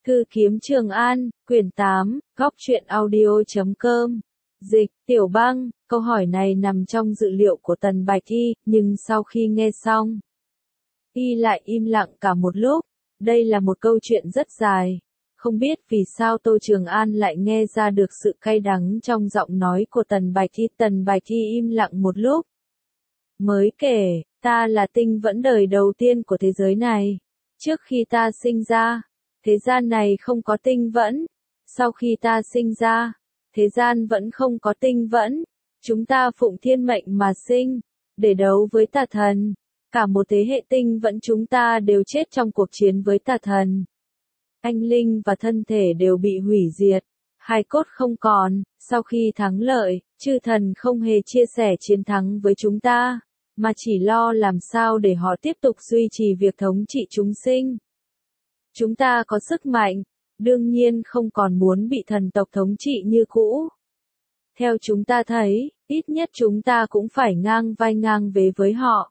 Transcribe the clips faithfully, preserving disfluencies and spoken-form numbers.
Thư kiếm Trường An, quyển tám, góc truyện audio.com. Dịch, Tiểu Băng, câu hỏi này nằm trong dự liệu của Tần Bạch Y, nhưng sau khi nghe xong, Y lại im lặng cả một lúc. Đây là một câu chuyện rất dài. Không biết vì sao Tô Trường An lại nghe ra được sự cay đắng trong giọng nói của Tần Bạch Y. Tần Bạch Y im lặng một lúc. Mới kể, ta là tinh vẫn đời đầu tiên của thế giới này. Trước khi ta sinh ra, thế gian này không có tinh vẫn. Sau khi ta sinh ra, thế gian vẫn không có tinh vẫn. Chúng ta phụng thiên mệnh mà sinh, để đấu với tà thần. Cả một thế hệ tinh vẫn chúng ta đều chết trong cuộc chiến với tà thần. Anh linh và thân thể đều bị hủy diệt, hài cốt không còn. Sau khi thắng lợi, chư thần không hề chia sẻ chiến thắng với chúng ta, mà chỉ lo làm sao để họ tiếp tục duy trì việc thống trị chúng sinh. Chúng ta có sức mạnh, đương nhiên không còn muốn bị thần tộc thống trị như cũ. Theo chúng ta thấy, ít nhất chúng ta cũng phải ngang vai ngang vế với họ.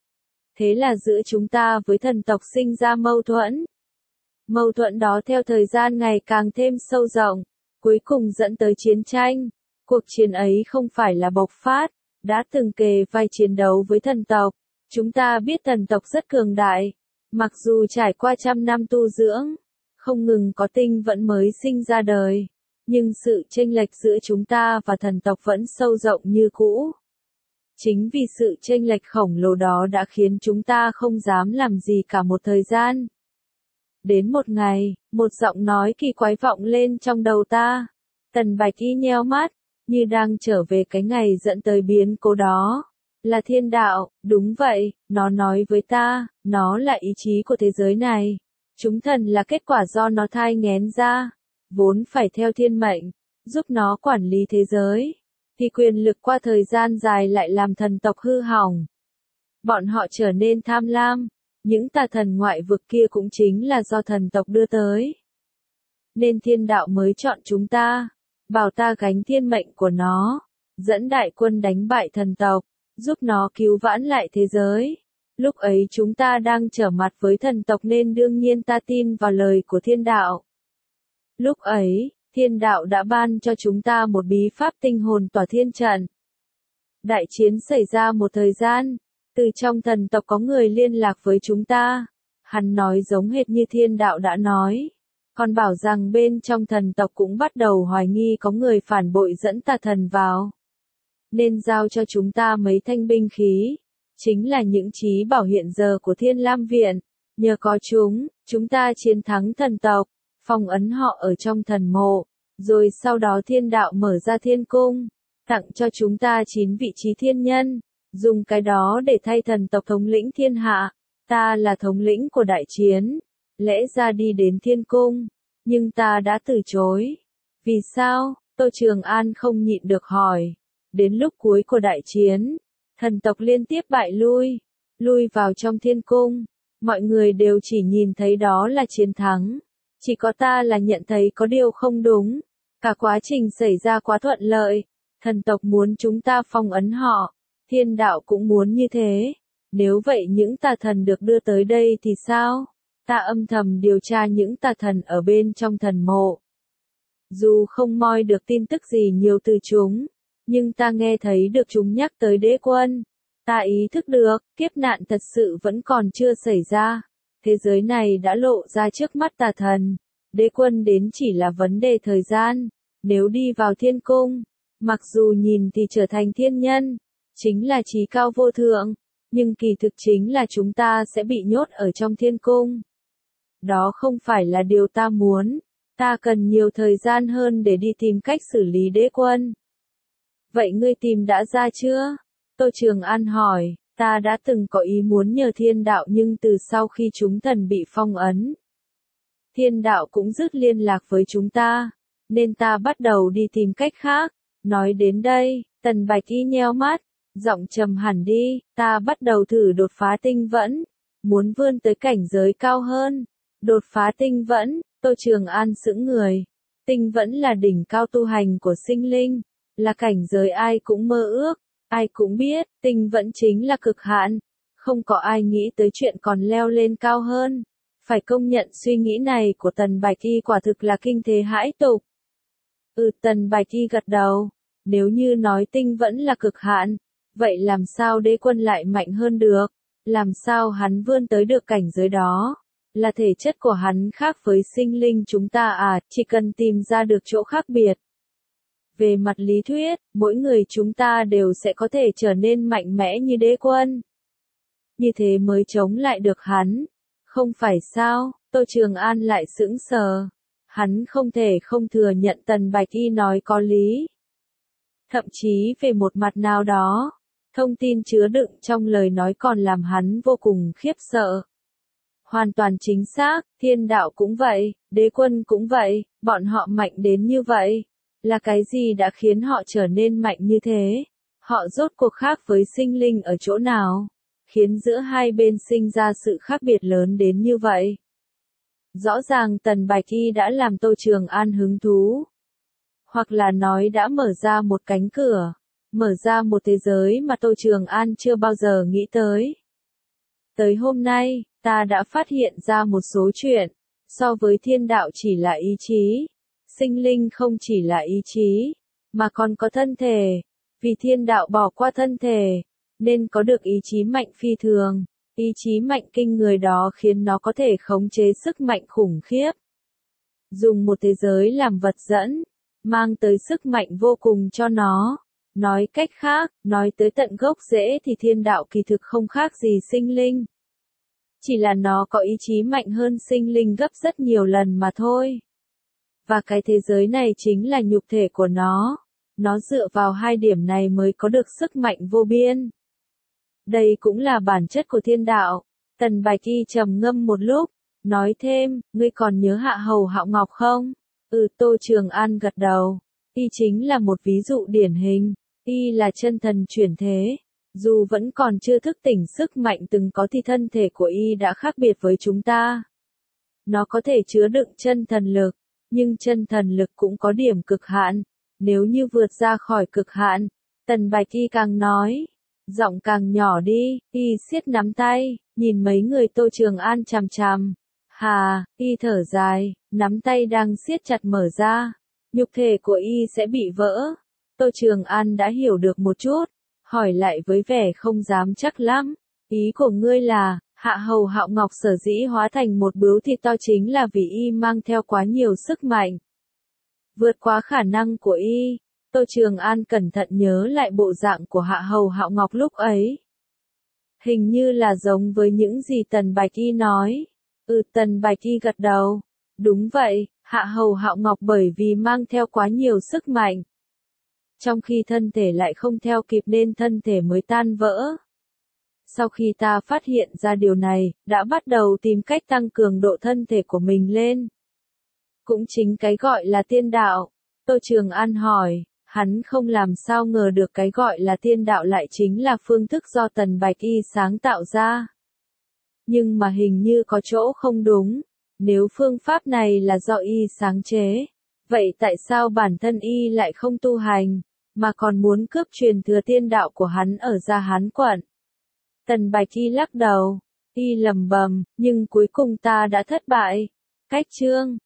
Thế là giữa chúng ta với thần tộc sinh ra mâu thuẫn. Mâu thuẫn đó theo thời gian ngày càng thêm sâu rộng, cuối cùng dẫn tới chiến tranh. Cuộc chiến ấy không phải là bộc phát, đã từng kề vai chiến đấu với thần tộc. Chúng ta biết thần tộc rất cường đại, mặc dù trải qua trăm năm tu dưỡng, không ngừng có tinh vẫn mới sinh ra đời, nhưng sự chênh lệch giữa chúng ta và thần tộc vẫn sâu rộng như cũ. Chính vì sự chênh lệch khổng lồ đó đã khiến chúng ta không dám làm gì cả một thời gian. Đến một ngày, một giọng nói kỳ quái vọng lên trong đầu ta. Tần Bạch Y nheo mắt, như đang trở về cái ngày dẫn tới biến cố đó. Là thiên đạo, đúng vậy, nó nói với ta, nó là ý chí của thế giới này. Chúng thần là kết quả do nó thai nghén ra, vốn phải theo thiên mệnh, giúp nó quản lý thế giới. Thì quyền lực qua thời gian dài lại làm thần tộc hư hỏng. Bọn họ trở nên tham lam, những tà thần ngoại vực kia cũng chính là do thần tộc đưa tới. Nên thiên đạo mới chọn chúng ta, bảo ta gánh thiên mệnh của nó, dẫn đại quân đánh bại thần tộc, giúp nó cứu vãn lại thế giới. Lúc ấy chúng ta đang trở mặt với thần tộc nên đương nhiên ta tin vào lời của thiên đạo. Lúc ấy, thiên đạo đã ban cho chúng ta một bí pháp tinh hồn tỏa thiên trận. Đại chiến xảy ra một thời gian, từ trong thần tộc có người liên lạc với chúng ta. Hắn nói giống hệt như thiên đạo đã nói. Còn bảo rằng bên trong thần tộc cũng bắt đầu hoài nghi có người phản bội dẫn tà thần vào. Nên giao cho chúng ta mấy thanh binh khí. Chính là những trí bảo hiện giờ của Thiên Lam Viện. Nhờ có chúng, chúng ta chiến thắng thần tộc, phong ấn họ ở trong thần mộ. Rồi sau đó thiên đạo mở ra thiên cung, tặng cho chúng ta chín vị trí thiên nhân. Dùng cái đó để thay thần tộc thống lĩnh thiên hạ. Ta là thống lĩnh của đại chiến. Lẽ ra đi đến thiên cung. Nhưng ta đã từ chối. Vì sao? Tô Trường An không nhịn được hỏi. Đến lúc cuối của đại chiến, thần tộc liên tiếp bại lui. Lui vào trong thiên cung. Mọi người đều chỉ nhìn thấy đó là chiến thắng. Chỉ có ta là nhận thấy có điều không đúng. Cả quá trình xảy ra quá thuận lợi. Thần tộc muốn chúng ta phong ấn họ. Thiên đạo cũng muốn như thế. Nếu vậy những tà thần được đưa tới đây thì sao? Ta âm thầm điều tra những tà thần ở bên trong thần mộ. Dù không moi được tin tức gì nhiều từ chúng, nhưng ta nghe thấy được chúng nhắc tới đế quân. Ta ý thức được, kiếp nạn thật sự vẫn còn chưa xảy ra. Thế giới này đã lộ ra trước mắt tà thần. Đế quân đến chỉ là vấn đề thời gian. Nếu đi vào thiên cung, mặc dù nhìn thì trở thành thiên nhân, chính là trí cao vô thượng, nhưng kỳ thực chính là chúng ta sẽ bị nhốt ở trong thiên cung. Đó không phải là điều ta muốn. Ta cần nhiều thời gian hơn để đi tìm cách xử lý đế quân. Vậy ngươi tìm đã ra chưa? Tô Trường An hỏi. Ta đã từng có ý muốn nhờ thiên đạo nhưng từ sau khi chúng thần bị phong ấn, thiên đạo cũng dứt liên lạc với chúng ta, nên ta bắt đầu đi tìm cách khác. Nói đến đây, Tần Bạch Y nheo mắt, giọng trầm hẳn đi. Ta bắt đầu thử đột phá tinh vẫn, muốn vươn tới cảnh giới cao hơn. Đột phá tinh vẫn, Tô Trường An sững người. Tinh vẫn là đỉnh cao tu hành của sinh linh, là cảnh giới ai cũng mơ ước, ai cũng biết, tinh vẫn chính là cực hạn. Không có ai nghĩ tới chuyện còn leo lên cao hơn. Phải công nhận suy nghĩ này của Tần Bạch Y quả thực là kinh thế hãi tục. Ừ, Tần Bạch Y gật đầu. Nếu như nói tinh vẫn là cực hạn, vậy làm sao đế quân lại mạnh hơn được? Làm sao hắn vươn tới được cảnh giới đó? Là thể chất của hắn khác với sinh linh chúng ta à, chỉ cần tìm ra được chỗ khác biệt. Về mặt lý thuyết, mỗi người chúng ta đều sẽ có thể trở nên mạnh mẽ như đế quân. Như thế mới chống lại được hắn. Không phải sao? Tô Trường An lại sững sờ. Hắn không thể không thừa nhận Tần Bạch Y nói có lý. Thậm chí về một mặt nào đó, thông tin chứa đựng trong lời nói còn làm hắn vô cùng khiếp sợ. Hoàn toàn chính xác, thiên đạo cũng vậy, đế quân cũng vậy, bọn họ mạnh đến như vậy. Là cái gì đã khiến họ trở nên mạnh như thế? Họ rốt cuộc khác với sinh linh ở chỗ nào? Khiến giữa hai bên sinh ra sự khác biệt lớn đến như vậy. Rõ ràng Tần Bạch Y đã làm Tô Trường An hứng thú. Hoặc là nói đã mở ra một cánh cửa, mở ra một thế giới mà Tô Trường An chưa bao giờ nghĩ tới. Tới hôm nay, ta đã phát hiện ra một số chuyện, so với thiên đạo chỉ là ý chí, sinh linh không chỉ là ý chí, mà còn có thân thể, vì thiên đạo bỏ qua thân thể, nên có được ý chí mạnh phi thường, ý chí mạnh kinh người đó khiến nó có thể khống chế sức mạnh khủng khiếp. Dùng một thế giới làm vật dẫn, mang tới sức mạnh vô cùng cho nó. Nói cách khác, nói tới tận gốc rễ thì thiên đạo kỳ thực không khác gì sinh linh. Chỉ là nó có ý chí mạnh hơn sinh linh gấp rất nhiều lần mà thôi. Và cái thế giới này chính là nhục thể của nó. Nó dựa vào hai điểm này mới có được sức mạnh vô biên. Đây cũng là bản chất của thiên đạo. Tần Bạch Y trầm ngâm một lúc, nói thêm, ngươi còn nhớ Hạ Hầu Hạo Ngọc không? Ừ, Tô Trường An gật đầu. Y chính là một ví dụ điển hình. Y là chân thần chuyển thế. Dù vẫn còn chưa thức tỉnh sức mạnh từng có thì thân thể của Y đã khác biệt với chúng ta. Nó có thể chứa đựng chân thần lực, nhưng chân thần lực cũng có điểm cực hạn. Nếu như vượt ra khỏi cực hạn, Tần Bạch Y càng nói, giọng càng nhỏ đi, Y siết nắm tay, nhìn mấy người Tô Trường An chằm chằm. Hà, Y thở dài, nắm tay đang siết chặt mở ra, nhục thể của Y sẽ bị vỡ. Tô Trường An đã hiểu được một chút, hỏi lại với vẻ không dám chắc lắm, ý của ngươi là, Hạ Hầu Hạo Ngọc sở dĩ hóa thành một bướu thịt to chính là vì Y mang theo quá nhiều sức mạnh. Vượt quá khả năng của Y. Tô Trường An cẩn thận nhớ lại bộ dạng của Hạ Hầu Hạo Ngọc lúc ấy. Hình như là giống với những gì Tần Bạch Y nói. Ừ, Tần Bạch Y gật đầu. Đúng vậy, Hạ Hầu Hạo Ngọc bởi vì mang theo quá nhiều sức mạnh. Trong khi thân thể lại không theo kịp nên thân thể mới tan vỡ. Sau khi ta phát hiện ra điều này, đã bắt đầu tìm cách tăng cường độ thân thể của mình lên. Cũng chính cái gọi là tiên đạo. Tô Trường An hỏi, hắn không làm sao ngờ được cái gọi là tiên đạo lại chính là phương thức do Tần Bạch Y sáng tạo ra. Nhưng mà hình như có chỗ không đúng. Nếu phương pháp này là do Y sáng chế, vậy tại sao bản thân Y lại không tu hành, mà còn muốn cướp truyền thừa tiên đạo của hắn ở Gia Hán quận? Tần Bạch Y lắc đầu, Y lầm bầm, nhưng cuối cùng ta đã thất bại. Cách chương